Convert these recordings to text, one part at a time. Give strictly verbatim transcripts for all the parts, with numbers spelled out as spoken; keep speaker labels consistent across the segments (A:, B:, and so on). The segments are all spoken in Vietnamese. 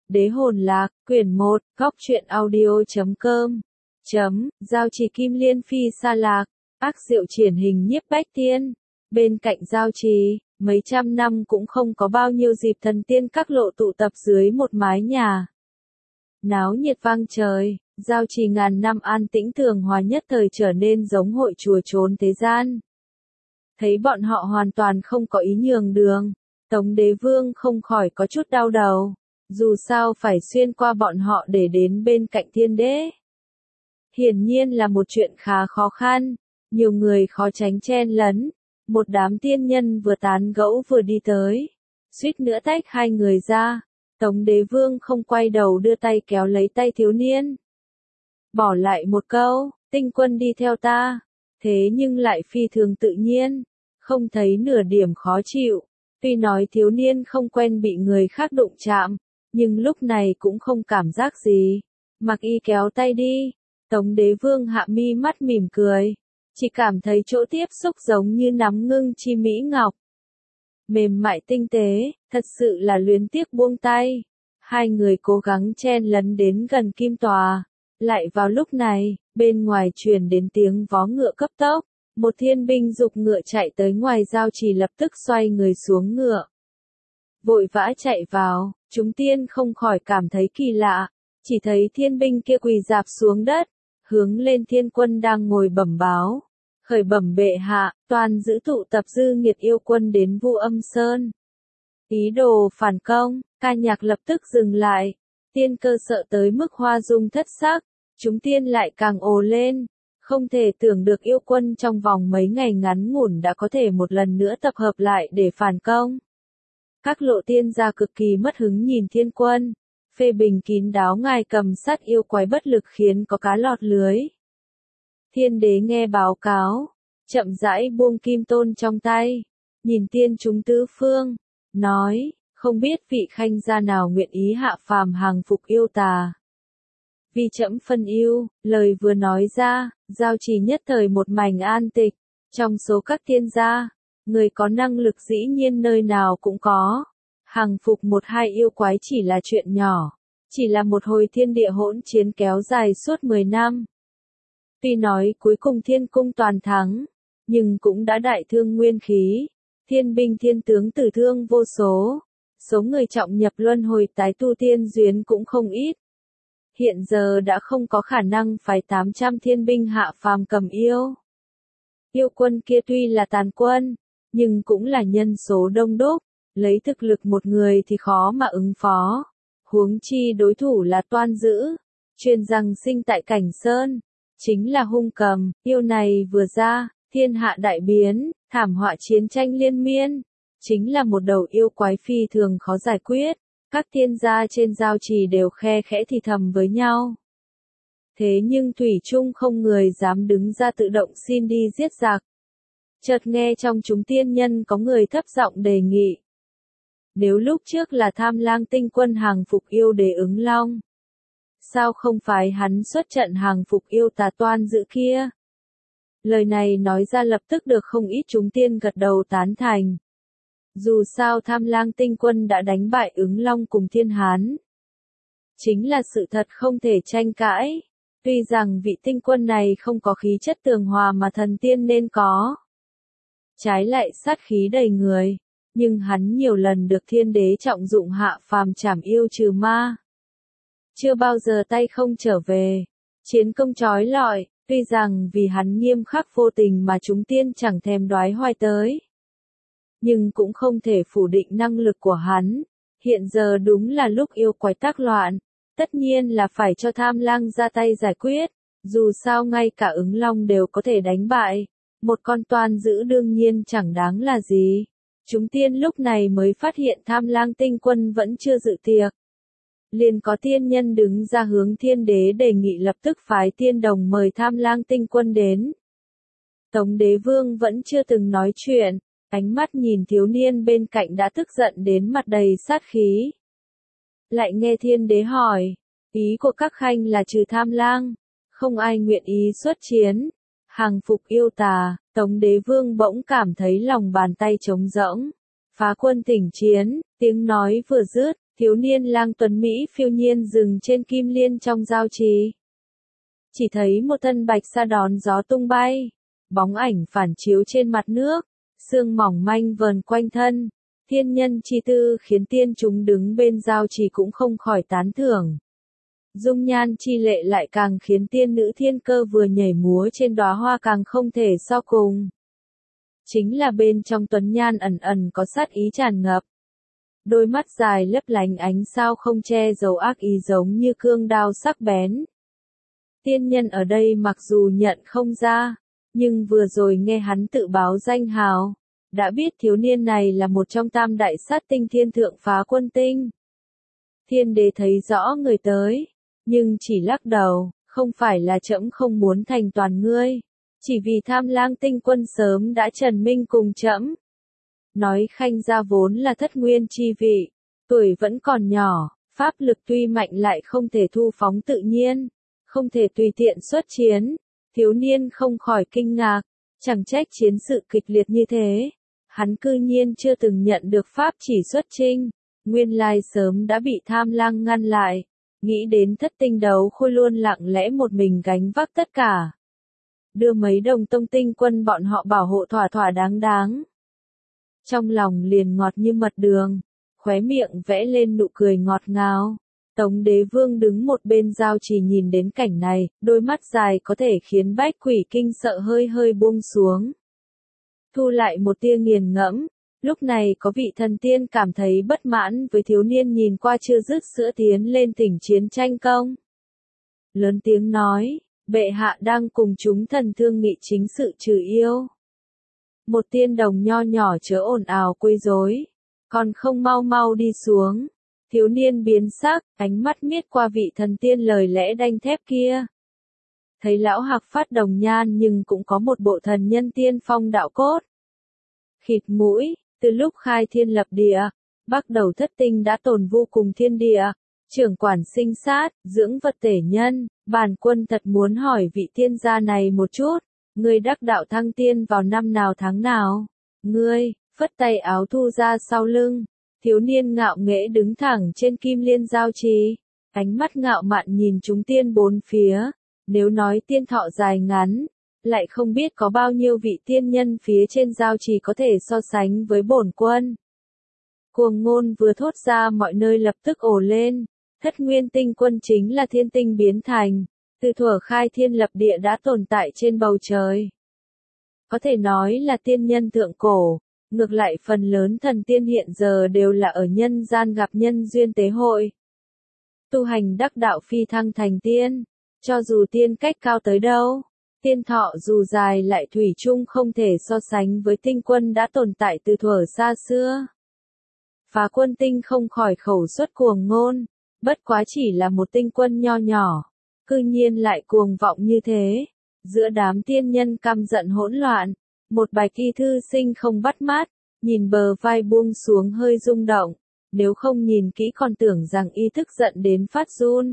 A: Đế hồn lạc, quyển một, góc truyện audio.com. Chấm, giao trì kim liên phi xa lạc, ác diệu triển hình nhiếp bách tiên. Bên cạnh giao trì, mấy trăm năm cũng không có bao nhiêu dịp thần tiên các lộ tụ tập dưới một mái nhà. Náo nhiệt vang trời, giao trì ngàn năm an tĩnh thường hòa nhất thời trở nên giống hội chùa trốn thế gian. Thấy bọn họ hoàn toàn không có ý nhường đường, Tống Đế Vương không khỏi có chút đau đầu. Dù sao phải xuyên qua bọn họ để đến bên cạnh thiên đế. Hiển nhiên là một chuyện khá khó khăn, nhiều người khó tránh chen lấn. Một đám tiên nhân vừa tán gẫu vừa đi tới, suýt nữa tách hai người ra. Tống Đế Vương không quay đầu đưa tay kéo lấy tay thiếu niên. Bỏ lại một câu, tinh quân đi theo ta, thế nhưng lại phi thường tự nhiên, không thấy nửa điểm khó chịu. Tuy nói thiếu niên không quen bị người khác đụng chạm, nhưng lúc này cũng không cảm giác gì. Mặc y kéo tay đi, Tống Đế Vương hạ mi mắt mỉm cười, chỉ cảm thấy chỗ tiếp xúc giống như nắm ngưng chi mỹ ngọc. Mềm mại tinh tế, thật sự là luyến tiếc buông tay. Hai người cố gắng chen lấn đến gần kim tòa. Lại vào lúc này, bên ngoài truyền đến tiếng vó ngựa cấp tốc. Một thiên binh giục ngựa chạy tới ngoài giao trì lập tức xoay người xuống ngựa. Vội vã chạy vào, chúng tiên không khỏi cảm thấy kỳ lạ, chỉ thấy thiên binh kia quỳ dạp xuống đất, hướng lên thiên quân đang ngồi bẩm báo. Khởi bẩm bệ hạ, toàn giữ tụ tập dư nghiệt yêu quân đến Vu Âm Sơn. Ý đồ phản công, ca nhạc lập tức dừng lại, tiên cơ sợ tới mức hoa dung thất sắc, chúng tiên lại càng ồ lên. Không thể tưởng được yêu quân trong vòng mấy ngày ngắn ngủn đã có thể một lần nữa tập hợp lại để phản công. Các lộ tiên gia cực kỳ mất hứng nhìn thiên quân, phê bình kín đáo ngài cầm sát yêu quái bất lực khiến có cá lọt lưới. Thiên đế nghe báo cáo, chậm rãi buông kim tôn trong tay, nhìn tiên chúng tứ phương, nói, không biết vị khanh gia nào nguyện ý hạ phàm hàng phục yêu tà. Vì trẫm phân yêu, lời vừa nói ra, giao trì nhất thời một mảnh an tịch, trong số các tiên gia, người có năng lực dĩ nhiên nơi nào cũng có. Hàng phục một hai yêu quái chỉ là chuyện nhỏ, chỉ là một hồi thiên địa hỗn chiến kéo dài suốt mười năm. Tuy nói cuối cùng thiên cung toàn thắng, nhưng cũng đã đại thương nguyên khí, thiên binh thiên tướng tử thương vô số, số người trọng nhập luân hồi tái tu tiên duyên cũng không ít. Hiện giờ đã không có khả năng phái tám trăm thiên binh hạ phàm cầm yêu. Yêu quân kia tuy là tàn quân, nhưng cũng là nhân số đông đúc, lấy thực lực một người thì khó mà ứng phó. Huống chi đối thủ là Toan Dữ, truyền rằng sinh tại Cảnh Sơn, chính là hung cầm, yêu này vừa ra, thiên hạ đại biến, thảm họa chiến tranh liên miên, chính là một đầu yêu quái phi thường khó giải quyết. Các tiên gia trên giao trì đều khe khẽ thì thầm với nhau. Thế nhưng thủy chung không người dám đứng ra tự động xin đi giết giặc. Chợt nghe trong chúng tiên nhân có người thấp giọng đề nghị. Nếu lúc trước là Tham Lang tinh quân hàng phục yêu đế Ứng Long, sao không phải hắn xuất trận hàng phục yêu tà Toan Dữ kia? Lời này nói ra lập tức được không ít chúng tiên gật đầu tán thành. Dù sao Tham Lang tinh quân đã đánh bại Ứng Long cùng Thiên Hán. Chính là sự thật không thể tranh cãi. Tuy rằng vị tinh quân này không có khí chất tường hòa mà thần tiên nên có. Trái lại sát khí đầy người. Nhưng hắn nhiều lần được thiên đế trọng dụng hạ phàm trảm yêu trừ ma. Chưa bao giờ tay không trở về. Chiến công chói lọi, tuy rằng vì hắn nghiêm khắc vô tình mà chúng tiên chẳng thèm đoái hoài tới. Nhưng cũng không thể phủ định năng lực của hắn. Hiện giờ đúng là lúc yêu quái tác loạn. Tất nhiên là phải cho Tham Lang ra tay giải quyết. Dù sao ngay cả Ứng Long đều có thể đánh bại. Một con Toan Dữ đương nhiên chẳng đáng là gì. Chúng tiên lúc này mới phát hiện Tham Lang tinh quân vẫn chưa dự tiệc. Liền có tiên nhân đứng ra hướng thiên đế đề nghị lập tức phái tiên đồng mời Tham Lang tinh quân đến. Tống Đế Vương vẫn chưa từng nói chuyện. Ánh mắt nhìn thiếu niên bên cạnh đã tức giận đến mặt đầy sát khí. Lại nghe thiên đế hỏi, ý của các khanh là trừ Tham Lang, không ai nguyện ý xuất chiến, hàng phục yêu tà. Tống Đế Vương bỗng cảm thấy lòng bàn tay trống rỗng, phá quân tỉnh chiến, tiếng nói vừa dứt, Thiếu niên lang tuấn Mỹ phiêu nhiên dừng trên kim liên trong giao trì. Chỉ thấy một thân bạch sa đón gió tung bay, bóng ảnh phản chiếu trên mặt nước, sương mỏng manh vờn quanh thân, thiên nhân chi tư khiến tiên chúng đứng bên giao trì cũng không khỏi tán thưởng. Dung nhan chi lệ lại càng khiến tiên nữ thiên cơ vừa nhảy múa trên đóa hoa càng không thể so cùng. Chính là bên trong tuấn nhan ẩn ẩn có sát ý tràn ngập. Đôi mắt dài lấp lánh ánh sao không che giấu ác ý giống như cương đao sắc bén. Tiên nhân ở đây mặc dù nhận không ra, nhưng vừa rồi nghe hắn tự báo danh hào, đã biết thiếu niên này là một trong tam đại sát tinh thiên thượng phá quân tinh. Thiên đế thấy rõ người tới, nhưng chỉ lắc đầu, không phải là trẫm không muốn thành toàn ngươi, chỉ vì Tham Lang tinh quân sớm đã trần minh cùng trẫm. Nói Khanh gia vốn là thất nguyên chi vị, tuổi vẫn còn nhỏ, pháp lực tuy mạnh lại không thể thu phóng tự nhiên, không thể tùy tiện xuất chiến. Thiếu niên không khỏi kinh ngạc, chẳng trách chiến sự kịch liệt như thế, hắn cư nhiên chưa từng nhận được pháp chỉ xuất chinh, nguyên lai sớm đã bị Tham Lang ngăn lại, nghĩ đến thất tinh đấu khôi luôn lặng lẽ một mình gánh vác tất cả. Đưa mấy đồng tông tinh quân bọn họ bảo hộ thỏa thỏa đáng đáng. Trong lòng liền ngọt như mật đường, khóe miệng vẽ lên nụ cười ngọt ngào. Tống đế vương đứng một bên giao trì nhìn đến cảnh này, đôi mắt dài có thể khiến bách quỷ kinh sợ hơi hơi buông xuống. Thu lại một tia nghiền ngẫm, lúc này có vị thần tiên cảm thấy bất mãn với thiếu niên nhìn qua chưa dứt sữa tiến lên tỉnh chiến tranh công. Lớn tiếng nói, bệ hạ đang cùng chúng thần thương nghị chính sự trừ yêu. Một tiên đồng nho nhỏ chớ ồn ào quấy rối, còn không mau mau đi xuống. Thiếu niên biến sắc, ánh mắt miết qua vị thần tiên lời lẽ đanh thép kia. Thấy lão Hạc Phát đồng nhan nhưng cũng có một bộ thần nhân tiên phong đạo cốt. Khịt mũi, từ lúc khai thiên lập địa, bắt đầu thất tinh đã tồn vô cùng thiên địa, trưởng quản sinh sát, dưỡng vật tể nhân, bản quân thật muốn hỏi vị tiên gia này một chút, ngươi đắc đạo thăng tiên vào năm nào tháng nào? Ngươi, phất tay áo thu ra sau lưng. Thiếu niên ngạo nghễ đứng thẳng trên kim liên giao trì, ánh mắt ngạo mạn nhìn chúng tiên bốn phía, nếu nói tiên thọ dài ngắn, lại không biết có bao nhiêu vị tiên nhân phía trên giao trì có thể so sánh với bổn quân. Cuồng ngôn vừa thốt ra mọi nơi lập tức ồ lên, thất nguyên tinh quân chính là thiên tinh biến thành, từ thuở khai thiên lập địa đã tồn tại trên bầu trời. Có thể nói là tiên nhân thượng cổ. Ngược lại phần lớn thần tiên hiện giờ đều là ở nhân gian gặp nhân duyên tế hội. Tu hành đắc đạo phi thăng thành tiên, cho dù tiên cách cao tới đâu, tiên thọ dù dài lại thủy chung không thể so sánh với tinh quân đã tồn tại từ thuở xa xưa. Phá quân tinh không khỏi khẩu xuất cuồng ngôn, bất quá chỉ là một tinh quân nho nhỏ, cư nhiên lại cuồng vọng như thế, giữa đám tiên nhân căm giận hỗn loạn. Một bạch y thư sinh không bắt mắt, nhìn bờ vai buông xuống hơi rung động, nếu không nhìn kỹ còn tưởng rằng y thức giận đến phát run.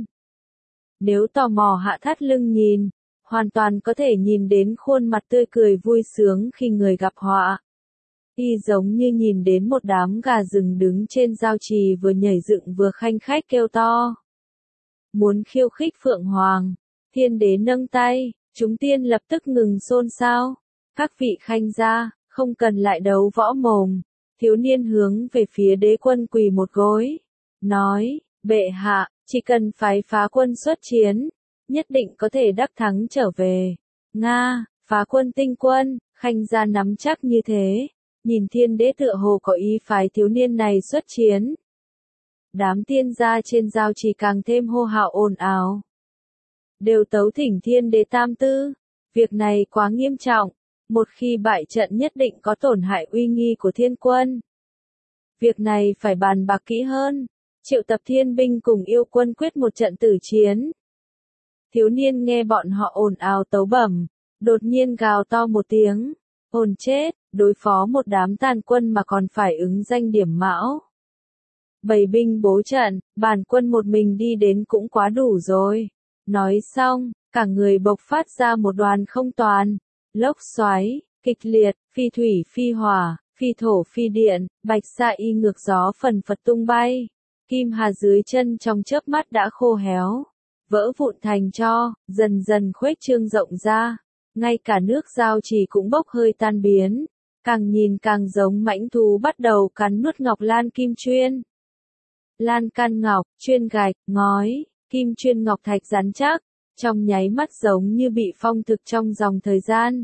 A: Nếu tò mò hạ thắt lưng nhìn, hoàn toàn có thể nhìn đến khuôn mặt tươi cười vui sướng khi người gặp họa. Y giống như nhìn đến một đám gà rừng đứng trên giao trì vừa nhảy dựng vừa khanh khách kêu to. Muốn khiêu khích Phượng Hoàng, thiên đế nâng tay, chúng tiên lập tức ngừng xôn xao. Các vị khanh gia, không cần lại đấu võ mồm. Thiếu niên hướng về phía đế quân quỳ một gối. Nói, bệ hạ, chỉ cần phái phá quân xuất chiến, nhất định có thể đắc thắng trở về. Nga, phá quân tinh quân, khanh gia nắm chắc như thế. Nhìn thiên đế tựa hồ có ý phái thiếu niên này xuất chiến. Đám tiên gia trên giao chỉ càng thêm hô hào ồn ào. Đều tấu thỉnh thiên đế tam tư. Việc này quá nghiêm trọng. Một khi bại trận nhất định có tổn hại uy nghi của thiên quân. Việc này phải bàn bạc kỹ hơn, triệu tập thiên binh cùng yêu quân quyết một trận tử chiến. Thiếu niên nghe bọn họ ồn ào tấu bẩm, đột nhiên gào to một tiếng, ồn chết, đối phó một đám tàn quân mà còn phải ứng danh điểm mão. Bày binh bố trận, bản quân một mình đi đến cũng quá đủ rồi. Nói xong, cả người bộc phát ra một đoàn không toàn. Lốc xoáy, kịch liệt, phi thủy phi hỏa, phi thổ phi điện, bạch sa y ngược gió phần phật tung bay. Kim Hà dưới chân trong chớp mắt đã khô héo, vỡ vụn thành tro, dần dần khuếch trương rộng ra, ngay cả nước giao trì cũng bốc hơi tan biến, càng nhìn càng giống mãnh thú bắt đầu cắn nuốt ngọc lan kim chuyên. Lan can ngọc, chuyên gạch, ngói, kim chuyên ngọc thạch rắn chắc, trong nháy mắt giống như bị phong thực trong dòng thời gian.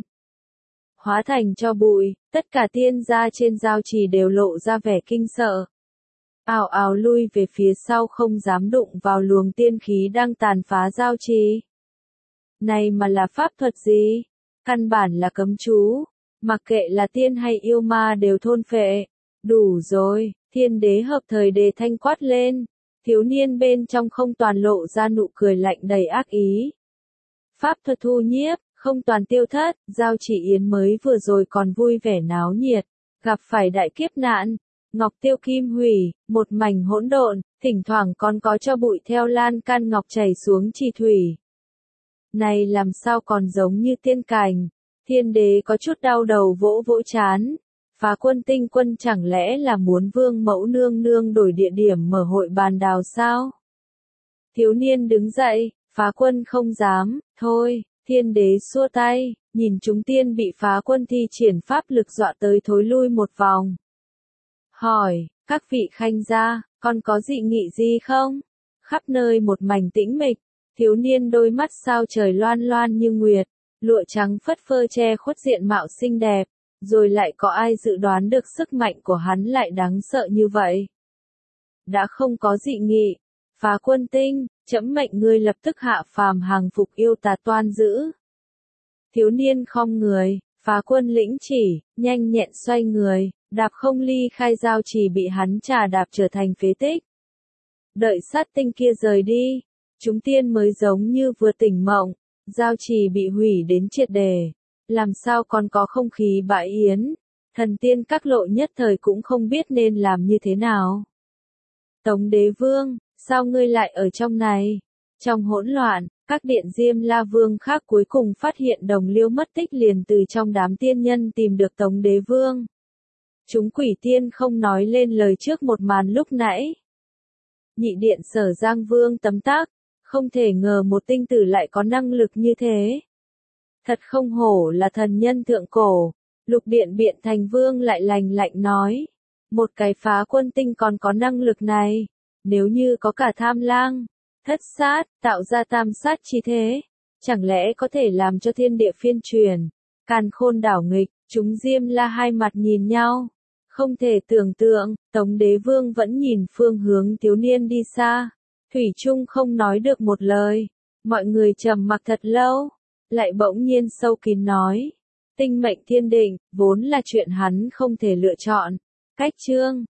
A: Hóa thành cho bụi, tất cả tiên gia trên giao trì đều lộ ra vẻ kinh sợ. Ào ào lui về phía sau không dám đụng vào luồng tiên khí đang tàn phá giao trì. Này mà là pháp thuật gì? Căn bản là cấm chú, mặc kệ là tiên hay yêu ma đều thôn phệ. Đủ rồi, thiên đế hợp thời đề thanh quát lên, thiếu niên bên trong không toàn lộ ra nụ cười lạnh đầy ác ý. Pháp thuật thu nhiếp, không toàn tiêu thất, giao chỉ yến mới vừa rồi còn vui vẻ náo nhiệt, gặp phải đại kiếp nạn, ngọc tiêu kim hủy, một mảnh hỗn độn, thỉnh thoảng còn có cho bụi theo lan can ngọc chảy xuống trì thủy. Này làm sao còn giống như tiên cảnh, thiên đế có chút đau đầu vỗ vỗ chán. Phá quân tinh quân chẳng lẽ là muốn vương mẫu nương nương đổi địa điểm mở hội bàn đào sao? Thiếu niên đứng dậy, phá quân không dám, thôi, thiên đế xua tay, nhìn chúng tiên bị phá quân thi triển pháp lực dọa tới thối lui một vòng. Hỏi, các vị khanh gia, còn có dị nghị gì không? Khắp nơi một mảnh tĩnh mịch, thiếu niên đôi mắt sao trời loan loan như nguyệt, lụa trắng phất phơ che khuất diện mạo xinh đẹp. Rồi lại có ai dự đoán được sức mạnh của hắn lại đáng sợ như vậy? Đã không có dị nghị, phá quân tinh, trẫm mệnh ngươi lập tức hạ phàm hàng phục yêu tà toan dữ. Thiếu niên khom người, phá quân lĩnh chỉ, nhanh nhẹn xoay người, đạp không ly khai giao trì bị hắn trà đạp trở thành phế tích. Đợi sát tinh kia rời đi, chúng tiên mới giống như vừa tỉnh mộng, giao trì bị hủy đến triệt đề. Làm sao còn có không khí bãi yến, thần tiên các lộ nhất thời cũng không biết nên làm như thế nào. Tống đế vương, sao ngươi lại ở trong này? Trong hỗn loạn, các điện Diêm La Vương khác cuối cùng phát hiện đồng liêu mất tích liền từ trong đám tiên nhân tìm được Tống đế vương. Chúng quỷ tiên không nói lên lời trước một màn lúc nãy. Nhị điện Sở Giang Vương tấm tắc, không thể ngờ một tinh tử lại có năng lực như thế. Thật không hổ là thần nhân thượng cổ, lục điện biện thành vương lại lành lạnh nói. Một cái phá quân tinh còn có năng lực này, nếu như có cả tham lang, thất sát, tạo ra tam sát chi thế, chẳng lẽ có thể làm cho thiên địa phiên truyền, càn khôn đảo nghịch, chúng Diêm La hai mặt nhìn nhau. Không thể tưởng tượng, Tống đế vương vẫn nhìn phương hướng thiếu niên đi xa, thủy chung không nói được một lời, mọi người trầm mặc thật lâu. Lại bỗng nhiên sâu kín nói, tinh mệnh thiên định, vốn là chuyện hắn không thể lựa chọn. Cách chương